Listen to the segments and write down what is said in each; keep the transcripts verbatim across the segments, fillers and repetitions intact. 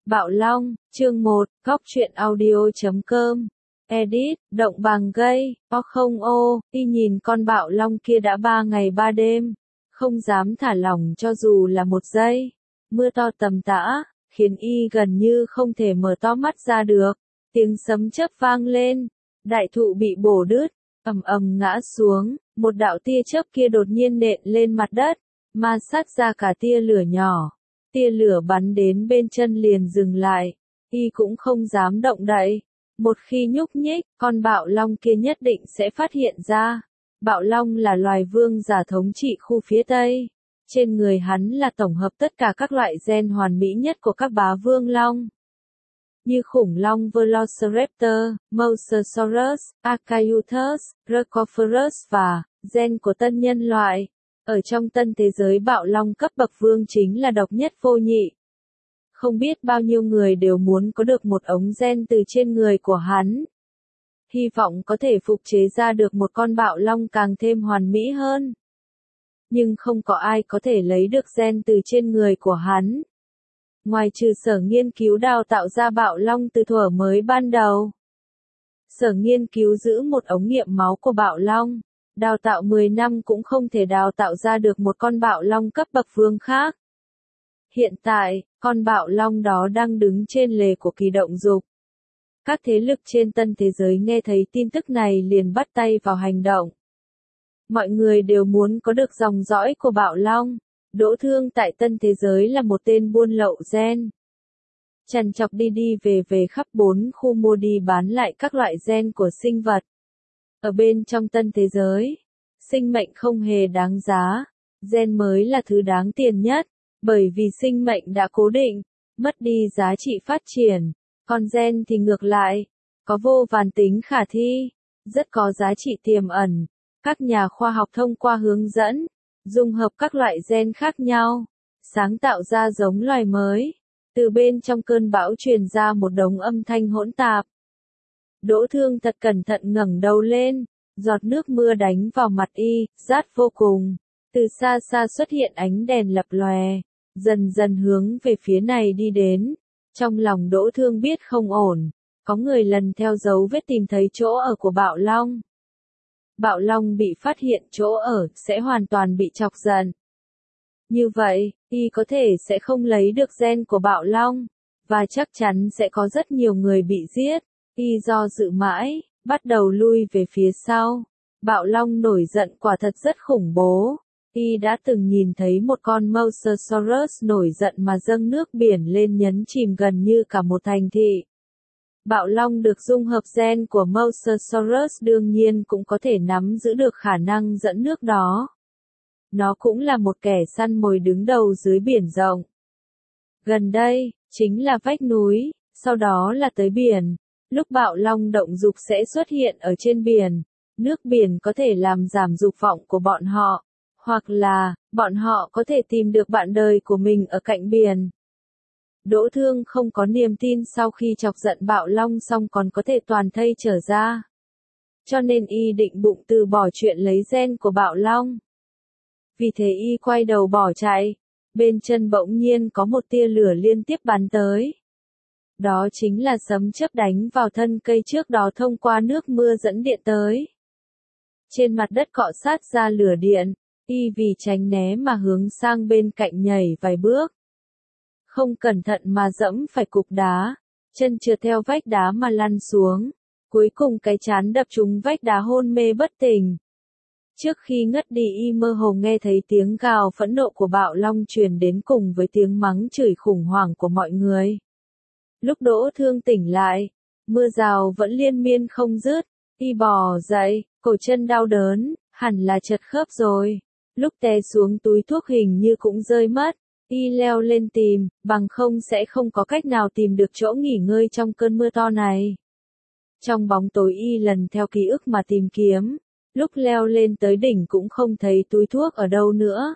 Bạo Long, chương một, góc truyện audio chấm com. Edit, động bằng gây, o không ô, y nhìn con bạo long kia đã ba ngày ba đêm, không dám thả lỏng cho dù là một giây. Mưa to tầm tã, khiến y gần như không thể mở to mắt ra được. Tiếng sấm chớp vang lên, đại thụ bị bổ đứt, ầm ầm ngã xuống, một đạo tia chớp kia đột nhiên nện lên mặt đất, ma sát ra cả tia lửa nhỏ. Tia lửa bắn đến bên chân liền dừng lại, y cũng không dám động đậy. Một khi nhúc nhích, con bạo long kia nhất định sẽ phát hiện ra. Bạo long là loài vương giả thống trị khu phía Tây. Trên người hắn là tổng hợp tất cả các loại gen hoàn mỹ nhất của các bá vương long. Như khủng long Velociraptor, Mosasaurus, Archaeopteryx, Rhecophorus và gen của tân nhân loại. Ở trong tân thế giới bạo long cấp bậc vương chính là độc nhất vô nhị. Không biết bao nhiêu người đều muốn có được một ống gen từ trên người của hắn. Hy vọng có thể phục chế ra được một con bạo long càng thêm hoàn mỹ hơn. Nhưng không có ai có thể lấy được gen từ trên người của hắn. Ngoài trừ sở nghiên cứu đào tạo ra bạo long từ thuở mới ban đầu. Sở nghiên cứu giữ một ống nghiệm máu của bạo long. Đào tạo mười năm cũng không thể đào tạo ra được một con bạo long cấp bậc vương khác. Hiện tại, con bạo long đó đang đứng trên lề của kỳ động dục. Các thế lực trên tân thế giới nghe thấy tin tức này liền bắt tay vào hành động. Mọi người đều muốn có được dòng dõi của bạo long. Đỗ Thương tại tân thế giới là một tên buôn lậu gen. Trằn trọc đi đi về về khắp bốn khu mua đi bán lại các loại gen của sinh vật. Ở bên trong tân thế giới, sinh mệnh không hề đáng giá, gen mới là thứ đáng tiền nhất, bởi vì sinh mệnh đã cố định, mất đi giá trị phát triển, còn gen thì ngược lại, có vô vàn tính khả thi, rất có giá trị tiềm ẩn. Các nhà khoa học thông qua hướng dẫn, dung hợp các loại gen khác nhau, sáng tạo ra giống loài mới, từ bên trong cơn bão truyền ra một đống âm thanh hỗn tạp. Đỗ Thương thật cẩn thận ngẩng đầu lên, giọt nước mưa đánh vào mặt y, rát vô cùng. Từ xa xa xuất hiện ánh đèn lập lòe, dần dần hướng về phía này đi đến. Trong lòng Đỗ Thương biết không ổn, có người lần theo dấu vết tìm thấy chỗ ở của bạo long. Bạo long bị phát hiện chỗ ở sẽ hoàn toàn bị chọc giận. Như vậy, y có thể sẽ không lấy được gen của bạo long, và chắc chắn sẽ có rất nhiều người bị giết. Y do dự mãi, bắt đầu lui về phía sau. Bạo long nổi giận quả thật rất khủng bố. Y đã từng nhìn thấy một con Mosasaurus nổi giận mà dâng nước biển lên nhấn chìm gần như cả một thành thị. Bạo long được dung hợp gen của Mosasaurus đương nhiên cũng có thể nắm giữ được khả năng dẫn nước đó. Nó cũng là một kẻ săn mồi đứng đầu dưới biển rộng. Gần đây, chính là vách núi, sau đó là tới biển. Lúc bạo long động dục sẽ xuất hiện ở trên biển, nước biển có thể làm giảm dục vọng của bọn họ, hoặc là, bọn họ có thể tìm được bạn đời của mình ở cạnh biển. Đỗ Thương không có niềm tin sau khi chọc giận bạo long xong còn có thể toàn thây trở ra. Cho nên y định bụng từ bỏ chuyện lấy gen của bạo long. Vì thế y quay đầu bỏ chạy, bên chân bỗng nhiên có một tia lửa liên tiếp bắn tới. Đó chính là sấm chớp đánh vào thân cây trước đó thông qua nước mưa dẫn điện tới. Trên mặt đất cọ sát ra lửa điện, y vì tránh né mà hướng sang bên cạnh nhảy vài bước. Không cẩn thận mà dẫm phải cục đá, chân trượt theo vách đá mà lăn xuống. Cuối cùng cái trán đập trúng vách đá hôn mê bất tỉnh. Trước khi ngất đi y mơ hồ nghe thấy tiếng gào phẫn nộ của bạo long truyền đến cùng với tiếng mắng chửi khủng hoảng của mọi người. Lúc Đỗ Thương tỉnh lại, mưa rào vẫn liên miên không dứt, y bò dậy, cổ chân đau đớn, hẳn là chật khớp rồi. Lúc té xuống túi thuốc hình như cũng rơi mất, y leo lên tìm, bằng không sẽ không có cách nào tìm được chỗ nghỉ ngơi trong cơn mưa to này. Trong bóng tối y lần theo ký ức mà tìm kiếm, lúc leo lên tới đỉnh cũng không thấy túi thuốc ở đâu nữa.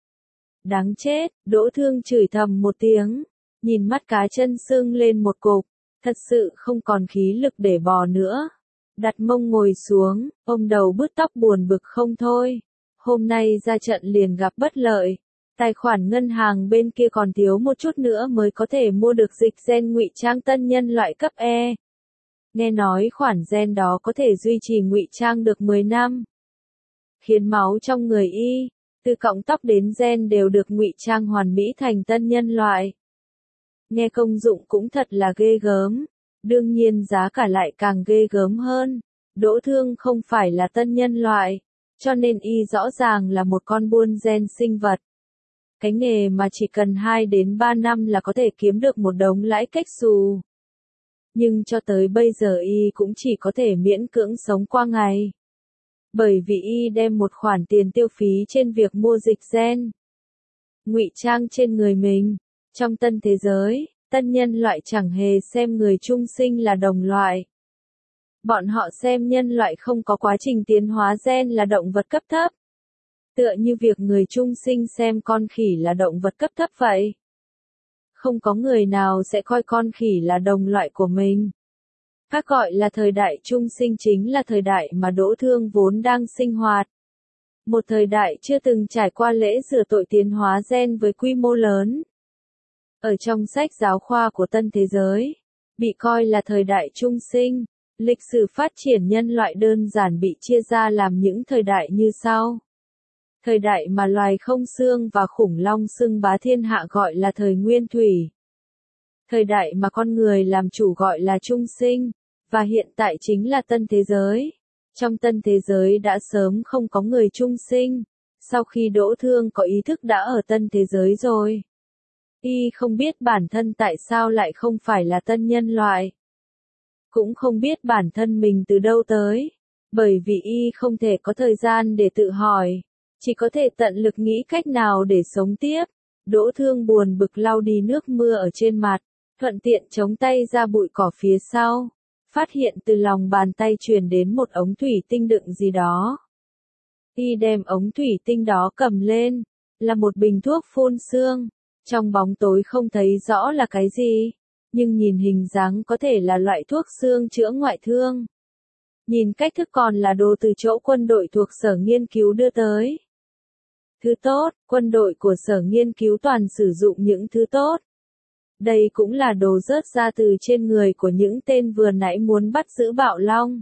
Đáng chết, Đỗ Thương chửi thầm một tiếng. Nhìn mắt cá chân sưng lên một cục, thật sự không còn khí lực để bò nữa. Đặt mông ngồi xuống, ôm đầu bứt tóc buồn bực không thôi. Hôm nay ra trận liền gặp bất lợi. Tài khoản ngân hàng bên kia còn thiếu một chút nữa mới có thể mua được dịch gen ngụy trang tân nhân loại cấp E. Nghe nói khoản gen đó có thể duy trì ngụy trang được mười năm. Khiến máu trong người y, từ cọng tóc đến gen đều được ngụy trang hoàn mỹ thành tân nhân loại. Nghe công dụng cũng thật là ghê gớm. Đương nhiên giá cả lại càng ghê gớm hơn. Đỗ Thương không phải là tân nhân loại, cho nên y rõ ràng là một con buôn gen sinh vật. Cái nghề mà chỉ cần hai đến ba năm là có thể kiếm được một đống lãi cách xù. Nhưng cho tới bây giờ y cũng chỉ có thể miễn cưỡng sống qua ngày. Bởi vì y đem một khoản tiền tiêu phí trên việc mua dịch gen ngụy trang trên người mình. Trong tân thế giới, tân nhân loại chẳng hề xem người chung sinh là đồng loại. Bọn họ xem nhân loại không có quá trình tiến hóa gen là động vật cấp thấp. Tựa như việc người chung sinh xem con khỉ là động vật cấp thấp vậy. Không có người nào sẽ coi con khỉ là đồng loại của mình. Các gọi là thời đại chung sinh chính là thời đại mà Đỗ Thương vốn đang sinh hoạt. Một thời đại chưa từng trải qua lễ rửa tội tiến hóa gen với quy mô lớn. Ở trong sách giáo khoa của tân thế giới, bị coi là thời đại trung sinh, lịch sử phát triển nhân loại đơn giản bị chia ra làm những thời đại như sau. Thời đại mà loài không xương và khủng long xưng bá thiên hạ gọi là thời nguyên thủy. Thời đại mà con người làm chủ gọi là trung sinh, và hiện tại chính là tân thế giới. Trong tân thế giới đã sớm không có người trung sinh, sau khi Đỗ Thương có ý thức đã ở tân thế giới rồi. Y không biết bản thân tại sao lại không phải là tân nhân loại. Cũng không biết bản thân mình từ đâu tới, bởi vì Y không thể có thời gian để tự hỏi, chỉ có thể tận lực nghĩ cách nào để sống tiếp. Đỗ Thương buồn bực lau đi nước mưa ở trên mặt, thuận tiện chống tay ra bụi cỏ phía sau, phát hiện từ lòng bàn tay truyền đến một ống thủy tinh đựng gì đó. Y đem ống thủy tinh đó cầm lên, là một bình thuốc phun xương. Trong bóng tối không thấy rõ là cái gì, nhưng nhìn hình dáng có thể là loại thuốc xương chữa ngoại thương. Nhìn cách thức còn là đồ từ chỗ quân đội thuộc sở nghiên cứu đưa tới. Thứ tốt, quân đội của sở nghiên cứu toàn sử dụng những thứ tốt. Đây cũng là đồ rớt ra từ trên người của những tên vừa nãy muốn bắt giữ Bạo Long.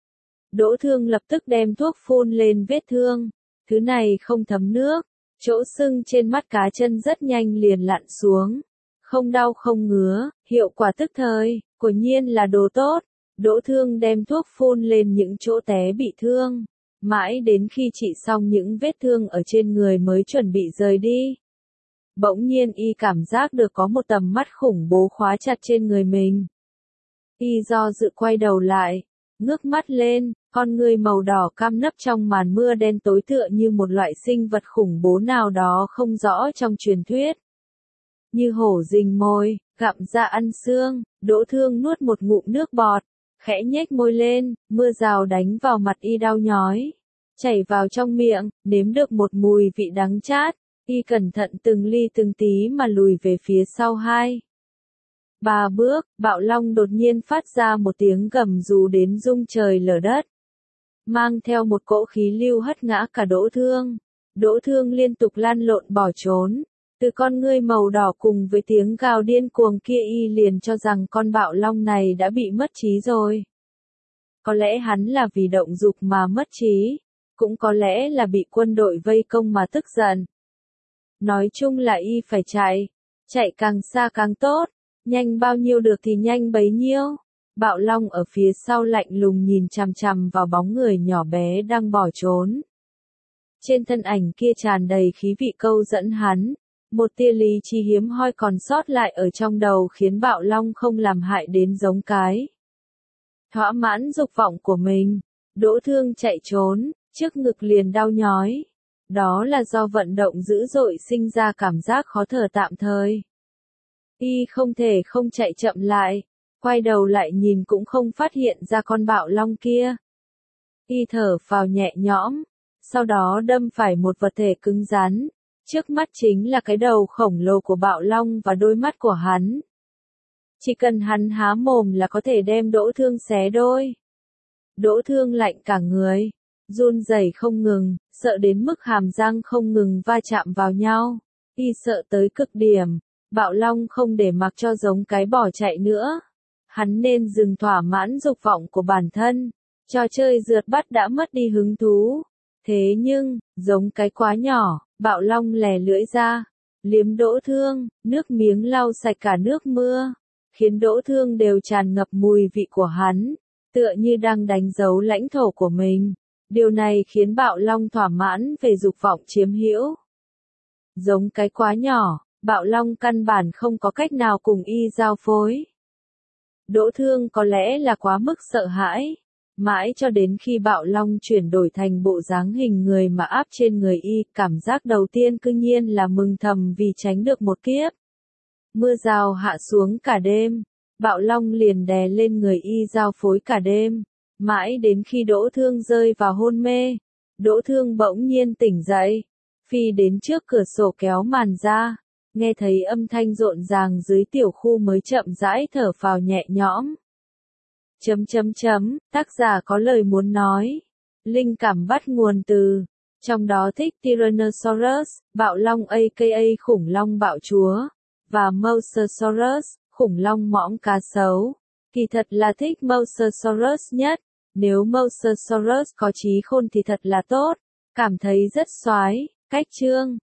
Đỗ Thương lập tức đem thuốc phun lên vết thương. Thứ này không thấm nước. Chỗ sưng trên mắt cá chân rất nhanh liền lặn xuống. Không đau không ngứa, hiệu quả tức thời, quả nhiên là đồ tốt. Đỗ Thương đem thuốc phun lên những chỗ té bị thương. Mãi đến khi trị xong những vết thương ở trên người mới chuẩn bị rời đi. Bỗng nhiên y cảm giác được có một tầm mắt khủng bố khóa chặt trên người mình. Y do dự quay đầu lại, ngước mắt lên, con người màu đỏ cam nấp trong màn mưa đen tối tựa như một loại sinh vật khủng bố nào đó không rõ trong truyền thuyết. Như hổ rình mồi, gặm ra ăn xương, Đỗ Thương nuốt một ngụm nước bọt, khẽ nhếch môi lên, mưa rào đánh vào mặt y đau nhói, chảy vào trong miệng, nếm được một mùi vị đắng chát, y cẩn thận từng ly từng tí mà lùi về phía sau hai. Ba bước, Bạo Long đột nhiên phát ra một tiếng gầm rú đến rung trời lở đất. Mang theo một cỗ khí lưu hất ngã cả Đỗ Thương. Đỗ Thương liên tục lăn lộn bỏ trốn. Từ con ngươi màu đỏ cùng với tiếng gào điên cuồng kia y liền cho rằng con Bạo Long này đã bị mất trí rồi. Có lẽ hắn là vì động dục mà mất trí. Cũng có lẽ là bị quân đội vây công mà tức giận. Nói chung là y phải chạy. Chạy càng xa càng tốt. Nhanh bao nhiêu được thì nhanh bấy nhiêu. Bạo Long ở phía sau lạnh lùng nhìn chằm chằm vào bóng người nhỏ bé đang bỏ trốn. Trên thân ảnh kia tràn đầy khí vị câu dẫn hắn. Một tia lý trí hiếm hoi còn sót lại ở trong đầu khiến Bạo Long không làm hại đến giống cái. Thỏa mãn dục vọng của mình, Đỗ Thương chạy trốn, trước ngực liền đau nhói. Đó là do vận động dữ dội sinh ra cảm giác khó thở tạm thời. Y không thể không chạy chậm lại, quay đầu lại nhìn cũng không phát hiện ra con Bạo Long kia. Y thở phào nhẹ nhõm, sau đó đâm phải một vật thể cứng rắn. Trước mắt chính là cái đầu khổng lồ của Bạo Long và đôi mắt của hắn. Chỉ cần hắn há mồm là có thể đem Đỗ Thương xé đôi. Đỗ Thương lạnh cả người, run rẩy không ngừng, sợ đến mức hàm răng không ngừng va chạm vào nhau. Y sợ tới cực điểm, Bạo Long không để mặc cho giống cái bỏ chạy nữa. Hắn nên dừng thỏa mãn dục vọng của bản thân. Trò chơi rượt bắt đã mất đi hứng thú. Thế nhưng, giống cái quá nhỏ, Bạo Long lè lưỡi ra, liếm Đỗ Thương, nước miếng lau sạch cả nước mưa, khiến Đỗ Thương đều tràn ngập mùi vị của hắn, tựa như đang đánh dấu lãnh thổ của mình. Điều này khiến Bạo Long thỏa mãn về dục vọng chiếm hữu. Giống cái quá nhỏ, Bạo Long căn bản không có cách nào cùng y giao phối. Đỗ Thương có lẽ là quá mức sợ hãi, mãi cho đến khi Bạo Long chuyển đổi thành bộ dáng hình người mà áp trên người y, cảm giác đầu tiên cư nhiên là mừng thầm vì tránh được một kiếp. Mưa rào hạ xuống cả đêm, Bạo Long liền đè lên người y giao phối cả đêm, mãi đến khi Đỗ Thương rơi vào hôn mê. Đỗ Thương bỗng nhiên tỉnh dậy, phi đến trước cửa sổ kéo màn ra, nghe thấy âm thanh rộn ràng dưới tiểu khu mới chậm rãi thở phào nhẹ nhõm. Chấm chấm chấm, tác giả có lời muốn nói. Linh cảm bắt nguồn từ, trong đó thích Tyrannosaurus, Bạo Long aka khủng long bạo chúa, và Mosasaurus, khủng long mõm cá sấu. Kỳ thật là thích Mosasaurus nhất, nếu Mosasaurus có trí khôn thì thật là tốt, cảm thấy rất xoái. Cách chương